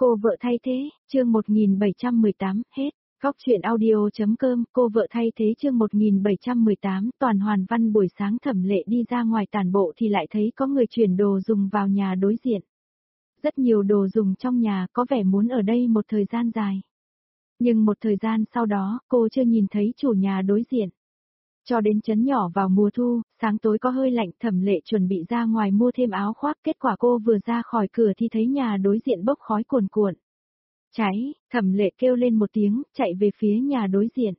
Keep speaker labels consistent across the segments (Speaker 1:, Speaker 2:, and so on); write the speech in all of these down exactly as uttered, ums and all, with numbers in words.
Speaker 1: Cô vợ thay thế, chương một nghìn bảy trăm mười tám, hết. Góc truyện audio.com, cô vợ thay thế chương một nghìn bảy trăm mười tám, toàn hoàn văn. Buổi sáng Thẩm Lệ đi ra ngoài tản bộ thì lại thấy có người chuyển đồ dùng vào nhà đối diện. Rất nhiều đồ dùng trong nhà, có vẻ muốn ở đây một thời gian dài. Nhưng một thời gian sau đó, cô chưa nhìn thấy chủ nhà đối diện. Cho đến trấn nhỏ vào mùa thu, sáng tối có hơi lạnh, Thẩm Lệ chuẩn bị ra ngoài mua thêm áo khoác, kết quả cô vừa ra khỏi cửa thì thấy nhà đối diện bốc khói cuồn cuộn. Cháy, Thẩm Lệ kêu lên một tiếng, chạy về phía nhà đối diện.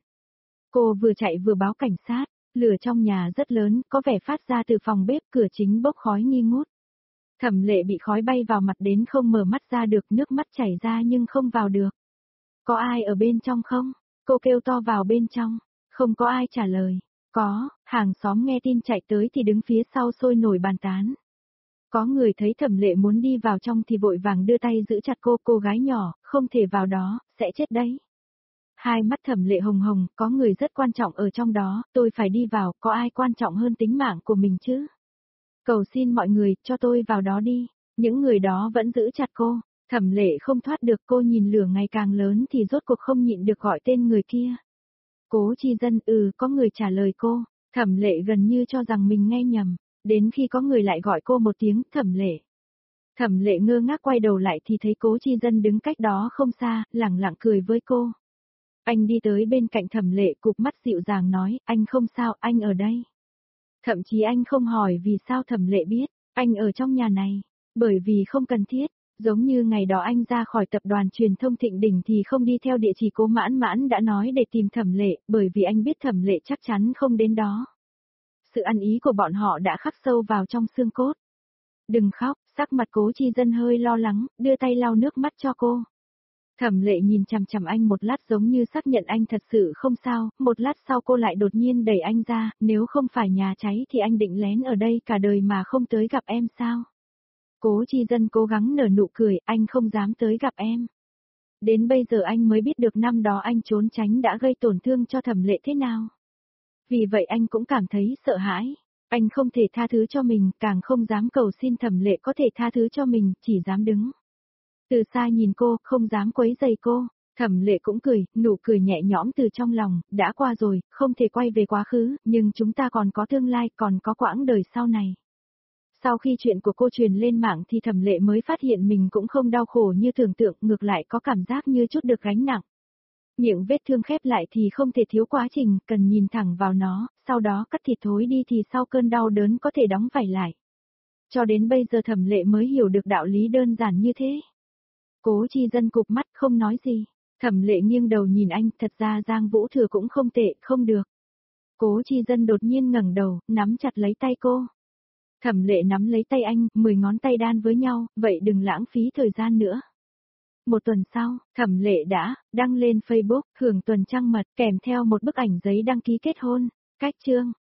Speaker 1: Cô vừa chạy vừa báo cảnh sát, lửa trong nhà rất lớn, có vẻ phát ra từ phòng bếp, cửa chính bốc khói nghi ngút. Thẩm Lệ bị khói bay vào mặt đến không mở mắt ra được, nước mắt chảy ra nhưng không vào được. Có ai ở bên trong không? Cô kêu to vào bên trong, không có ai trả lời. Có, hàng xóm nghe tin chạy tới thì đứng phía sau sôi nổi bàn tán. Có người thấy Thẩm Lệ muốn đi vào trong thì vội vàng đưa tay giữ chặt cô, cô gái nhỏ, không thể vào đó, sẽ chết đấy. Hai mắt Thẩm Lệ hồng hồng, có người rất quan trọng ở trong đó, tôi phải đi vào, có ai quan trọng hơn tính mạng của mình chứ? Cầu xin mọi người, cho tôi vào đó đi. Những người đó vẫn giữ chặt cô, Thẩm Lệ không thoát được, cô nhìn lửa ngày càng lớn thì rốt cuộc không nhịn được gọi tên người kia. Cố Chi Dân, ừ, có người trả lời cô, Thẩm Lệ gần như cho rằng mình nghe nhầm, đến khi có người lại gọi cô một tiếng, Thẩm Lệ. Thẩm Lệ ngơ ngác quay đầu lại thì thấy Cố Chi Dân đứng cách đó không xa, lẳng lặng cười với cô. Anh đi tới bên cạnh Thẩm Lệ, cụp mắt dịu dàng nói, anh không sao, anh ở đây. Thậm chí anh không hỏi vì sao Thẩm Lệ biết, anh ở trong nhà này, bởi vì không cần thiết. Giống như ngày đó anh ra khỏi tập đoàn truyền thông Thịnh Đỉnh thì không đi theo địa chỉ Cố Mãn Mãn đã nói để tìm Thẩm Lệ, bởi vì anh biết Thẩm Lệ chắc chắn không đến đó. Sự ăn ý của bọn họ đã khắc sâu vào trong xương cốt. Đừng khóc, sắc mặt Cố Chi Dân hơi lo lắng, đưa tay lau nước mắt cho cô. Thẩm Lệ nhìn chằm chằm anh một lát giống như xác nhận anh thật sự không sao, một lát sau cô lại đột nhiên đẩy anh ra, nếu không phải nhà cháy thì anh định lén ở đây cả đời mà không tới gặp em sao? Cố Chi Dân cố gắng nở nụ cười, anh không dám tới gặp em. Đến bây giờ anh mới biết được năm đó anh trốn tránh đã gây tổn thương cho Thẩm Lệ thế nào. Vì vậy anh cũng cảm thấy sợ hãi, anh không thể tha thứ cho mình, càng không dám cầu xin Thẩm Lệ có thể tha thứ cho mình, chỉ dám đứng. Từ xa nhìn cô, không dám quấy rầy cô, Thẩm Lệ cũng cười, nụ cười nhẹ nhõm từ trong lòng, đã qua rồi, không thể quay về quá khứ, nhưng chúng ta còn có tương lai, còn có quãng đời sau này. Sau khi chuyện của cô truyền lên mạng thì Thẩm Lệ mới phát hiện mình cũng không đau khổ như tưởng tượng, ngược lại có cảm giác như chút được gánh nặng. Miệng vết thương khép lại thì không thể thiếu quá trình, cần nhìn thẳng vào nó, sau đó cắt thịt thối đi thì sau cơn đau đớn có thể đóng vảy lại. Cho đến bây giờ Thẩm Lệ mới hiểu được đạo lý đơn giản như thế. Cố Chi Dân cụp mắt không nói gì, Thẩm Lệ nghiêng đầu nhìn anh, thật ra Giang Vũ Thừa cũng không tệ, không được. Cố Chi Dân đột nhiên ngẩng đầu, nắm chặt lấy tay cô. Thẩm Lệ nắm lấy tay anh, mười ngón tay đan với nhau, vậy đừng lãng phí thời gian nữa. Một tuần sau, Thẩm Lệ đã đăng lên Facebook, hưởng tuần trăng mật, kèm theo một bức ảnh giấy đăng ký kết hôn. Cách chương